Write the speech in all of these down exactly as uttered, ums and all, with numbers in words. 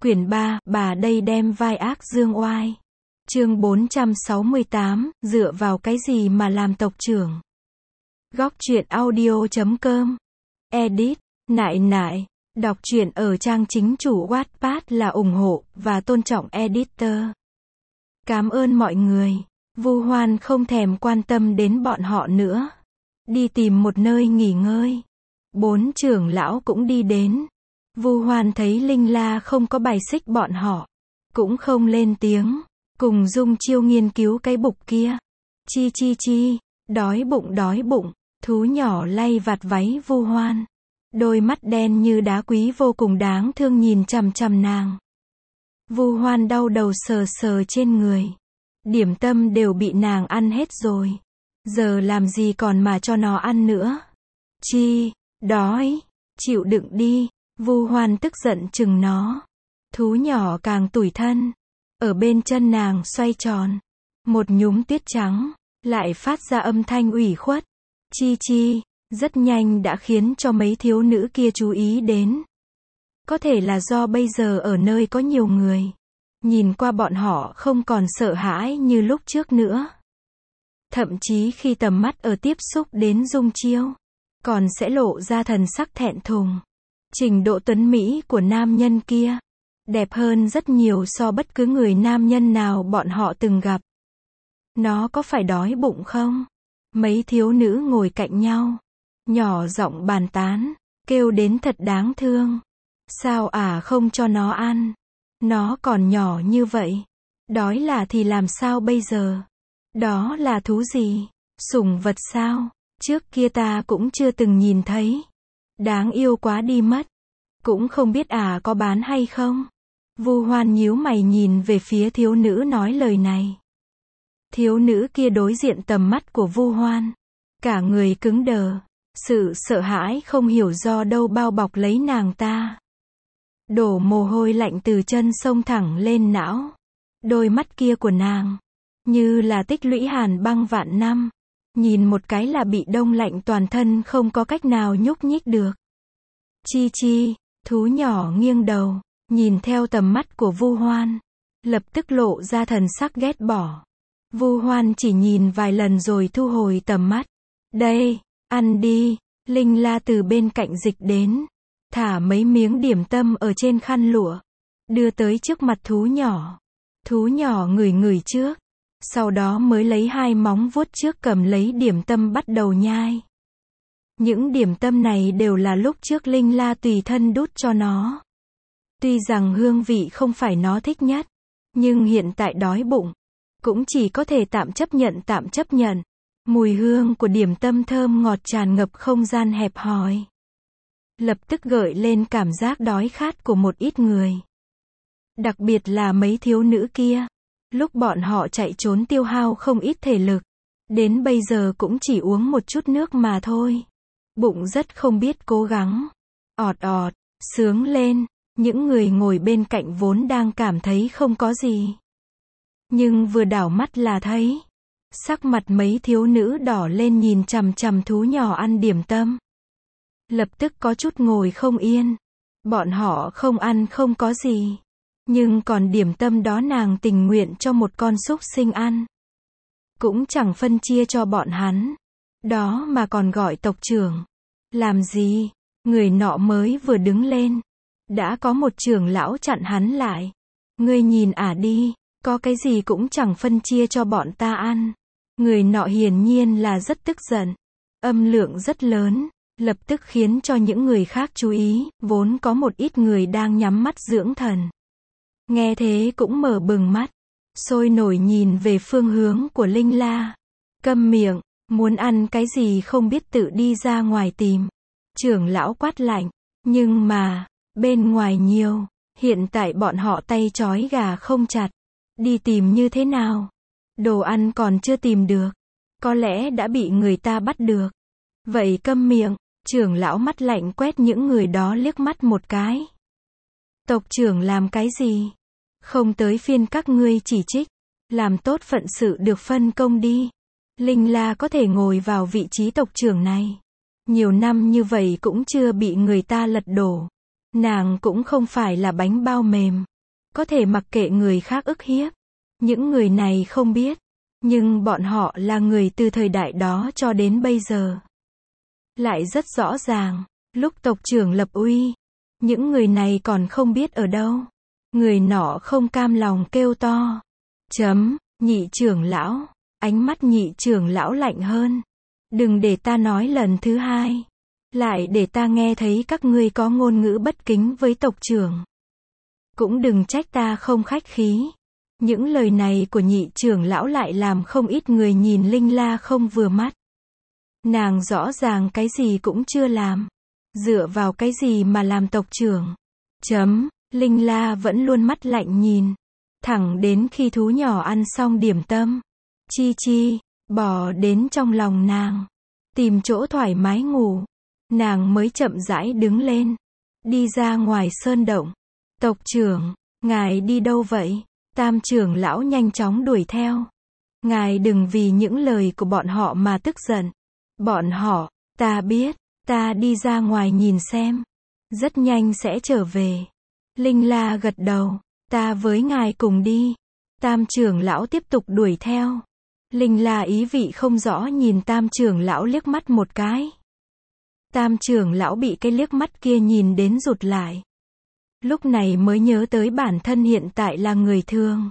Quyển ba, bà đây đem vai ác dương oai. Chương bốn trăm sáu mươi tám, dựa vào cái gì mà làm tộc trưởng. Góc truyện audio chấm com. Edit, nại nại. Đọc truyện ở trang chính chủ Wattpad là ủng hộ và tôn trọng editor. Cảm ơn mọi người. Vu Hoan không thèm quan tâm đến bọn họ nữa. Đi tìm một nơi nghỉ ngơi. Bốn trưởng lão cũng đi đến. Vu Hoan thấy Linh La không có bài xích bọn họ, cũng không lên tiếng, cùng Dung Chiêu nghiên cứu cái bục kia. Chi chi chi, đói bụng đói bụng, thú nhỏ lay vạt váy Vu Hoan. Đôi mắt đen như đá quý vô cùng đáng thương nhìn chằm chằm nàng. Vu Hoan đau đầu sờ sờ trên người. Điểm tâm đều bị nàng ăn hết rồi. Giờ làm gì còn mà cho nó ăn nữa. Chi, đói, chịu đựng đi. Vu Hoan tức giận chừng nó. Thú nhỏ càng tủi thân. Ở bên chân nàng xoay tròn. Một nhúm tuyết trắng, lại phát ra âm thanh ủy khuất. Chi chi, rất nhanh đã khiến cho mấy thiếu nữ kia chú ý đến. Có thể là do bây giờ ở nơi có nhiều người. Nhìn qua bọn họ không còn sợ hãi như lúc trước nữa. Thậm chí khi tầm mắt ở tiếp xúc đến Dung Chiêu, còn sẽ lộ ra thần sắc thẹn thùng. Trình độ tuấn mỹ của nam nhân kia, đẹp hơn rất nhiều so bất cứ người nam nhân nào bọn họ từng gặp. Nó có phải đói bụng không? Mấy thiếu nữ ngồi cạnh nhau, nhỏ giọng bàn tán, kêu đến thật đáng thương. Sao à không cho nó ăn? Nó còn nhỏ như vậy. Đói là thì làm sao bây giờ? Đó là thú gì? Sủng vật sao? Trước kia ta cũng chưa từng nhìn thấy. Đáng yêu quá đi mất. Cũng không biết à có bán hay không? Vu Hoan nhíu mày nhìn về phía thiếu nữ nói lời này. Thiếu nữ kia đối diện tầm mắt của Vu Hoan. Cả người cứng đờ. Sự sợ hãi không hiểu do đâu bao bọc lấy nàng ta. Đổ mồ hôi lạnh từ chân sông thẳng lên não. Đôi mắt kia của nàng, như là tích lũy hàn băng vạn năm. Nhìn một cái là bị đông lạnh toàn thân không có cách nào nhúc nhích được. Chi chi, thú nhỏ nghiêng đầu, nhìn theo tầm mắt của Vu Hoan. Lập tức lộ ra thần sắc ghét bỏ. Vu Hoan chỉ nhìn vài lần rồi thu hồi tầm mắt. Đây, ăn đi. Linh La từ bên cạnh dịch đến. Thả mấy miếng điểm tâm ở trên khăn lụa. Đưa tới trước mặt thú nhỏ. Thú nhỏ ngửi ngửi trước. Sau đó mới lấy hai móng vuốt trước cầm lấy điểm tâm bắt đầu nhai. Những điểm tâm này đều là lúc trước Linh La tùy thân đút cho nó. Tuy rằng hương vị không phải nó thích nhất, nhưng hiện tại đói bụng, cũng chỉ có thể tạm chấp nhận tạm chấp nhận. Mùi hương của điểm tâm thơm ngọt tràn ngập không gian hẹp hòi. Lập tức gợi lên cảm giác đói khát của một ít người. Đặc biệt là mấy thiếu nữ kia. Lúc bọn họ chạy trốn tiêu hao không ít thể lực. Đến bây giờ cũng chỉ uống một chút nước mà thôi. Bụng rất không biết cố gắng. Ọt ọt, sướng lên. Những người ngồi bên cạnh vốn đang cảm thấy không có gì. Nhưng vừa đảo mắt là thấy. Sắc mặt mấy thiếu nữ đỏ lên nhìn chằm chằm thú nhỏ ăn điểm tâm. Lập tức có chút ngồi không yên. Bọn họ không ăn không có gì. Nhưng còn điểm tâm đó nàng tình nguyện cho một con súc sinh ăn. Cũng chẳng phân chia cho bọn hắn. Đó mà còn gọi tộc trưởng. Làm gì? Người nọ mới vừa đứng lên. Đã có một trưởng lão chặn hắn lại. Ngươi nhìn ả đi. Có cái gì cũng chẳng phân chia cho bọn ta ăn. Người nọ hiển nhiên là rất tức giận. Âm lượng rất lớn. Lập tức khiến cho những người khác chú ý. Vốn có một ít người đang nhắm mắt dưỡng thần. Nghe thế cũng mở bừng mắt. Sôi nổi nhìn về phương hướng của Linh La. Câm miệng. Muốn ăn cái gì không biết tự đi ra ngoài tìm. Trưởng lão quát lạnh. Nhưng mà, bên ngoài nhiều. Hiện tại bọn họ tay trói gà không chặt. Đi tìm như thế nào? Đồ ăn còn chưa tìm được. Có lẽ đã bị người ta bắt được. Vậy câm miệng. Trưởng lão mắt lạnh quét những người đó liếc mắt một cái. Tộc trưởng làm cái gì? Không tới phiên các ngươi chỉ trích. Làm tốt phận sự được phân công đi. Linh La có thể ngồi vào vị trí tộc trưởng này. Nhiều năm như vậy cũng chưa bị người ta lật đổ. Nàng cũng không phải là bánh bao mềm. có thể mặc kệ người khác ức hiếp. Những người này không biết, nhưng bọn họ là người từ thời đại đó cho đến bây giờ. Lại rất rõ ràng, lúc tộc trưởng lập uy, những người này còn không biết ở đâu. Người nọ không cam lòng kêu to. Chấm, nhị trưởng lão, ánh mắt nhị trưởng lão lạnh hơn. Đừng để ta nói lần thứ hai. Lại để ta nghe thấy các ngươi có ngôn ngữ bất kính với tộc trưởng. Cũng đừng trách ta không khách khí. Những lời này của nhị trưởng lão lại làm không ít người nhìn Linh La không vừa mắt. Nàng rõ ràng cái gì cũng chưa làm. Dựa vào cái gì mà làm tộc trưởng? Chấm, Linh La vẫn luôn mắt lạnh nhìn. Thẳng đến khi thú nhỏ ăn xong điểm tâm. Chi Chi, bò đến trong lòng nàng. Tìm chỗ thoải mái ngủ. Nàng mới chậm rãi đứng lên. Đi ra ngoài sơn động. Tộc trưởng, ngài đi đâu vậy? Tam trưởng lão nhanh chóng đuổi theo. Ngài đừng vì những lời của bọn họ mà tức giận. Bọn họ, ta biết, ta đi ra ngoài nhìn xem. Rất nhanh sẽ trở về. Linh La gật đầu, ta với ngài cùng đi. Tam trưởng lão tiếp tục đuổi theo. Linh La ý vị không rõ nhìn tam trưởng lão liếc mắt một cái. Tam trưởng lão bị cái liếc mắt kia nhìn đến rụt lại. Lúc này mới nhớ tới bản thân hiện tại là người thường.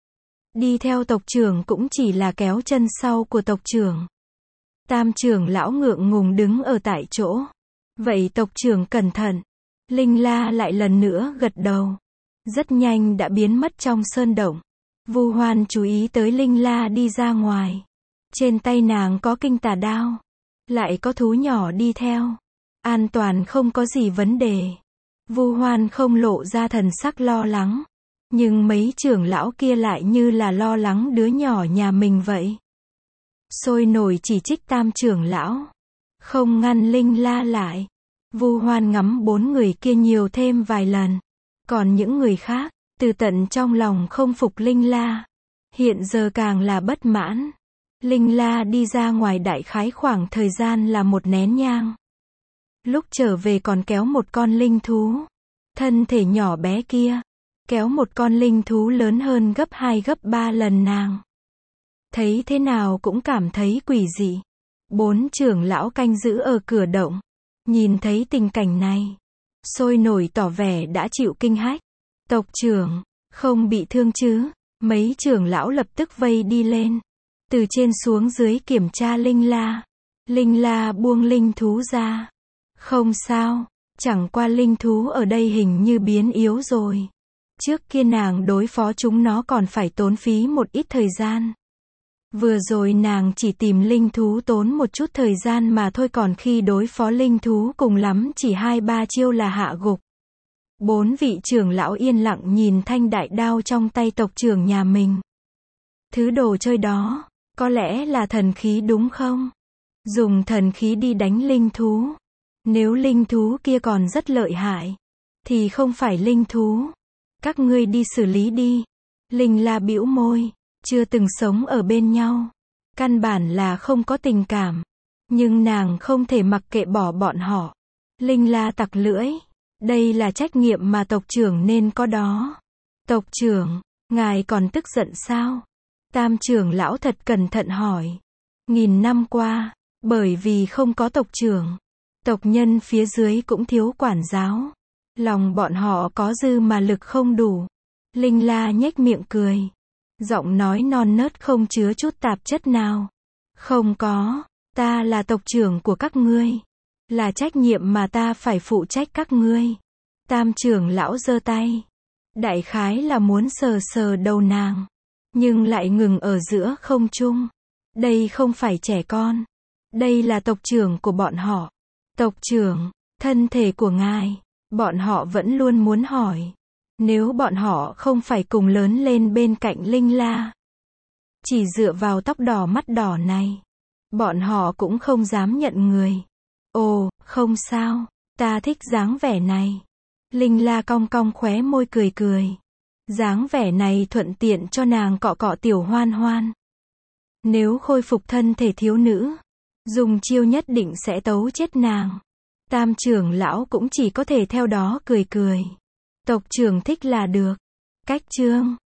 Đi theo tộc trưởng cũng chỉ là kéo chân sau của tộc trưởng. Tam trưởng lão ngượng ngùng đứng ở tại chỗ. Vậy tộc trưởng cẩn thận. Linh La lại lần nữa gật đầu. Rất nhanh đã biến mất trong sơn động. Vu Hoan chú ý tới Linh La đi ra ngoài. Trên tay nàng có kinh tà đao. Lại có thú nhỏ đi theo. An toàn không có gì vấn đề. Vu Hoan không lộ ra thần sắc lo lắng. Nhưng mấy trưởng lão kia lại như là lo lắng đứa nhỏ nhà mình vậy. Sôi nổi chỉ trích tam trưởng lão. Không ngăn Linh La lại. Vu Hoan ngắm bốn người kia nhiều thêm vài lần. Còn những người khác, từ tận trong lòng không phục Linh La. Hiện giờ càng là bất mãn. Linh La đi ra ngoài đại khái khoảng thời gian là một nén nhang. Lúc trở về còn kéo một con linh thú. Thân thể nhỏ bé kia. Kéo một con linh thú lớn hơn gấp hai gấp ba lần nàng. Thấy thế nào cũng cảm thấy quỷ dị. Bốn trưởng lão canh giữ ở cửa động. Nhìn thấy tình cảnh này. Sôi nổi tỏ vẻ đã chịu kinh hách. Tộc trưởng, không bị thương chứ? Mấy trưởng lão lập tức vây đi lên. Từ trên xuống dưới kiểm tra Linh La. Linh La buông linh thú ra. Không sao, chẳng qua linh thú ở đây hình như biến yếu rồi. Trước kia nàng đối phó chúng nó còn phải tốn phí một ít thời gian. Vừa rồi nàng chỉ tìm linh thú tốn một chút thời gian mà thôi, còn khi đối phó linh thú cùng lắm chỉ hai ba chiêu là hạ gục. Bốn vị trưởng lão yên lặng nhìn thanh đại đao trong tay tộc trưởng nhà mình. Thứ đồ chơi đó, có lẽ là thần khí đúng không? Dùng thần khí đi đánh linh thú. Nếu linh thú kia còn rất lợi hại, thì không phải linh thú. Các ngươi đi xử lý đi. Linh La bĩu môi, chưa từng sống ở bên nhau. Căn bản là không có tình cảm. Nhưng nàng không thể mặc kệ bỏ bọn họ. Linh La tặc lưỡi. Đây là trách nhiệm mà tộc trưởng nên có đó. Tộc trưởng, ngài còn tức giận sao? Tam trưởng lão thật cẩn thận hỏi. Nghìn năm qua, bởi vì không có tộc trưởng, tộc nhân phía dưới cũng thiếu quản giáo. Lòng bọn họ có dư mà lực không đủ. Linh La nhếch miệng cười. Giọng nói non nớt không chứa chút tạp chất nào. Không có, ta là tộc trưởng của các ngươi. Là trách nhiệm mà ta phải phụ trách các ngươi. Tam trưởng lão giơ tay. Đại khái là muốn sờ sờ đầu nàng. Nhưng lại ngừng ở giữa không trung. Đây không phải trẻ con. Đây là tộc trưởng của bọn họ. Tộc trưởng, thân thể của ngài. Bọn họ vẫn luôn muốn hỏi. Nếu bọn họ không phải cùng lớn lên bên cạnh Linh La, chỉ dựa vào tóc đỏ mắt đỏ này, bọn họ cũng không dám nhận người. Ồ, không sao, ta thích dáng vẻ này. Linh La cong cong khóe môi cười cười. Dáng vẻ này thuận tiện cho nàng cọ cọ tiểu Hoan Hoan. Nếu khôi phục thân thể thiếu nữ, dùng chiêu nhất định sẽ tấu chết nàng. Tam trưởng lão cũng chỉ có thể theo đó cười cười. Tộc trưởng thích là được. Cách chương